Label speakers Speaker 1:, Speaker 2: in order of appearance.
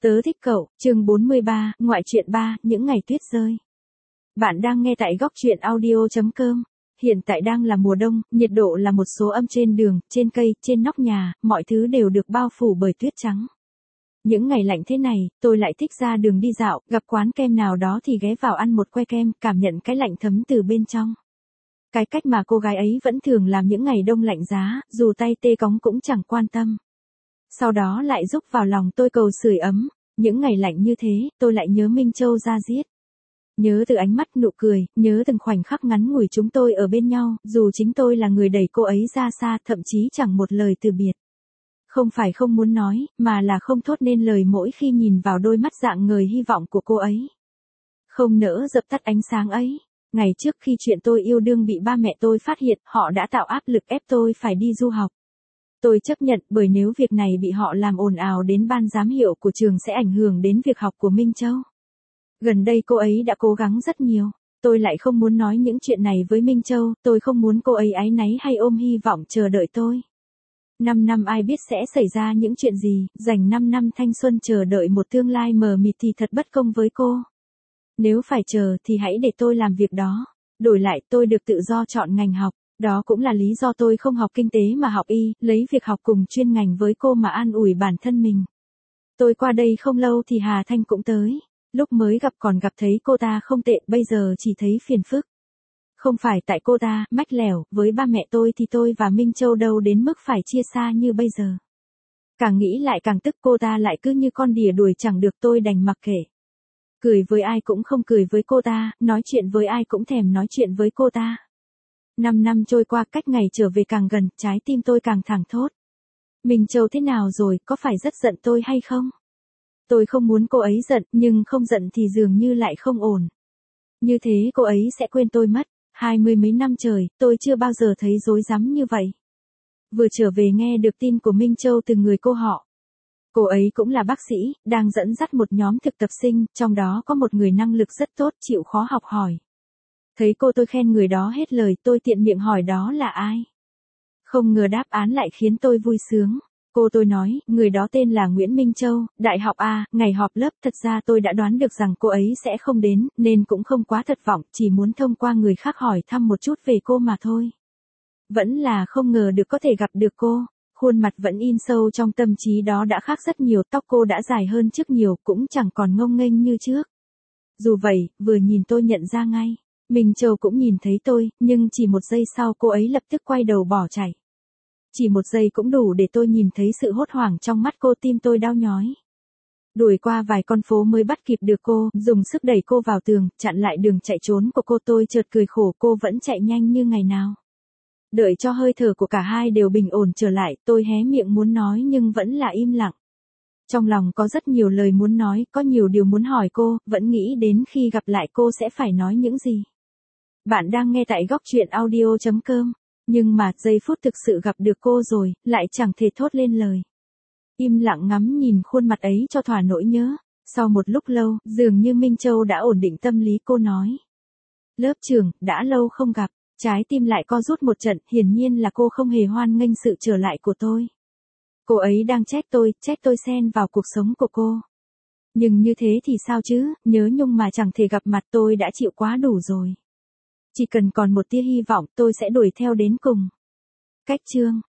Speaker 1: Tớ thích cậu, chương 43, ngoại truyện 3, những ngày tuyết rơi. Bạn đang nghe tại góc truyện audio.com. Hiện tại đang là mùa đông, nhiệt độ là một số âm trên đường, trên cây, trên nóc nhà, mọi thứ đều được bao phủ bởi tuyết trắng. Những ngày lạnh thế này, tôi lại thích ra đường đi dạo, gặp quán kem nào đó thì ghé vào ăn một que kem, cảm nhận cái lạnh thấm từ bên trong. Cái cách mà cô gái ấy vẫn thường làm những ngày đông lạnh giá, dù tay tê cóng cũng chẳng quan tâm. Sau đó lại rúc vào lòng tôi cầu sưởi ấm. Những ngày lạnh như thế, tôi lại nhớ Minh Châu ra diết. Nhớ từ ánh mắt nụ cười, nhớ từng khoảnh khắc ngắn ngủi chúng tôi ở bên nhau, dù chính tôi là người đẩy cô ấy ra xa, thậm chí chẳng một lời từ biệt. Không phải không muốn nói, mà là không thốt nên lời mỗi khi nhìn vào đôi mắt rạng ngời hy vọng của cô ấy. Không nỡ dập tắt ánh sáng ấy. Ngày trước khi chuyện tôi yêu đương bị ba mẹ tôi phát hiện, họ đã tạo áp lực ép tôi phải đi du học. Tôi chấp nhận, bởi nếu việc này bị họ làm ồn ào đến ban giám hiệu của trường sẽ ảnh hưởng đến việc học của Minh Châu. Gần đây cô ấy đã cố gắng rất nhiều. Tôi lại không muốn nói những chuyện này với Minh Châu, tôi không muốn cô ấy áy náy hay ôm hy vọng chờ đợi tôi. 5 năm ai biết sẽ xảy ra những chuyện gì, dành 5 năm thanh xuân chờ đợi một tương lai mờ mịt thì thật bất công với cô. Nếu phải chờ thì hãy để tôi làm việc đó. Đổi lại tôi được tự do chọn ngành học. Đó cũng là lý do tôi không học kinh tế mà học y, lấy việc học cùng chuyên ngành với cô mà an ủi bản thân mình. Tôi qua đây không lâu thì Hà Thanh cũng tới. Lúc mới gặp còn gặp thấy cô ta không tệ, bây giờ chỉ thấy phiền phức. Không phải tại cô ta, mách lẻo, với ba mẹ tôi thì tôi và Minh Châu đâu đến mức phải chia xa như bây giờ. Càng nghĩ lại càng tức, cô ta lại cứ như con đỉa đuổi chẳng được, tôi đành mặc kệ. Cười với ai cũng không cười với cô ta, nói chuyện với ai cũng thèm nói chuyện với cô ta. 5 năm trôi qua, cách ngày trở về càng gần, trái tim tôi càng thẳng thốt. Minh Châu thế nào rồi, có phải rất giận tôi hay không? Tôi không muốn cô ấy giận, nhưng không giận thì dường như lại không ổn. Như thế cô ấy sẽ quên tôi mất. 20 mấy năm trời, tôi chưa bao giờ thấy rối rắm như vậy. Vừa trở về nghe được tin của Minh Châu từ người cô họ. Cô ấy cũng là bác sĩ, đang dẫn dắt một nhóm thực tập sinh, trong đó có một người năng lực rất tốt, chịu khó học hỏi. Thấy cô tôi khen người đó hết lời, tôi tiện miệng hỏi đó là ai. Không ngờ đáp án lại khiến tôi vui sướng. Cô tôi nói, người đó tên là Nguyễn Minh Châu, đại học A, ngày họp lớp. Thật ra tôi đã đoán được rằng cô ấy sẽ không đến, nên cũng không quá thất vọng, chỉ muốn thông qua người khác hỏi thăm một chút về cô mà thôi. Vẫn là không ngờ được có thể gặp được cô. Khuôn mặt vẫn in sâu trong tâm trí đó đã khác rất nhiều, tóc cô đã dài hơn trước nhiều, cũng chẳng còn ngông nghênh như trước. Dù vậy, vừa nhìn tôi nhận ra ngay. Minh Châu cũng nhìn thấy tôi, nhưng chỉ một giây sau cô ấy lập tức quay đầu bỏ chạy. Chỉ một giây cũng đủ để tôi nhìn thấy sự hốt hoảng trong mắt cô, tim tôi đau nhói. Đuổi qua vài con phố mới bắt kịp được cô, dùng sức đẩy cô vào tường, chặn lại đường chạy trốn của cô. Tôi chợt cười khổ, cô vẫn chạy nhanh như ngày nào. Đợi cho hơi thở của cả hai đều bình ổn trở lại, tôi hé miệng muốn nói nhưng vẫn là im lặng. Trong lòng có rất nhiều lời muốn nói, có nhiều điều muốn hỏi cô, vẫn nghĩ đến khi gặp lại cô sẽ phải nói những gì. Bạn đang nghe tại góc truyện audio.com. Nhưng mà, giây phút thực sự gặp được cô rồi, lại chẳng thể thốt lên lời. Im lặng ngắm nhìn khuôn mặt ấy cho thỏa nỗi nhớ. Sau một lúc lâu, dường như Minh Châu đã ổn định tâm lý, cô nói. Lớp trưởng, đã lâu không gặp. Trái tim lại co rút một trận, hiển nhiên là cô không hề hoan nghênh sự trở lại của tôi. Cô ấy đang trách tôi xen vào cuộc sống của cô. Nhưng như thế thì sao chứ, nhớ nhung mà chẳng thể gặp mặt, tôi đã chịu quá đủ rồi. Chỉ cần còn một tia hy vọng, tôi sẽ đuổi theo đến cùng. Cách chương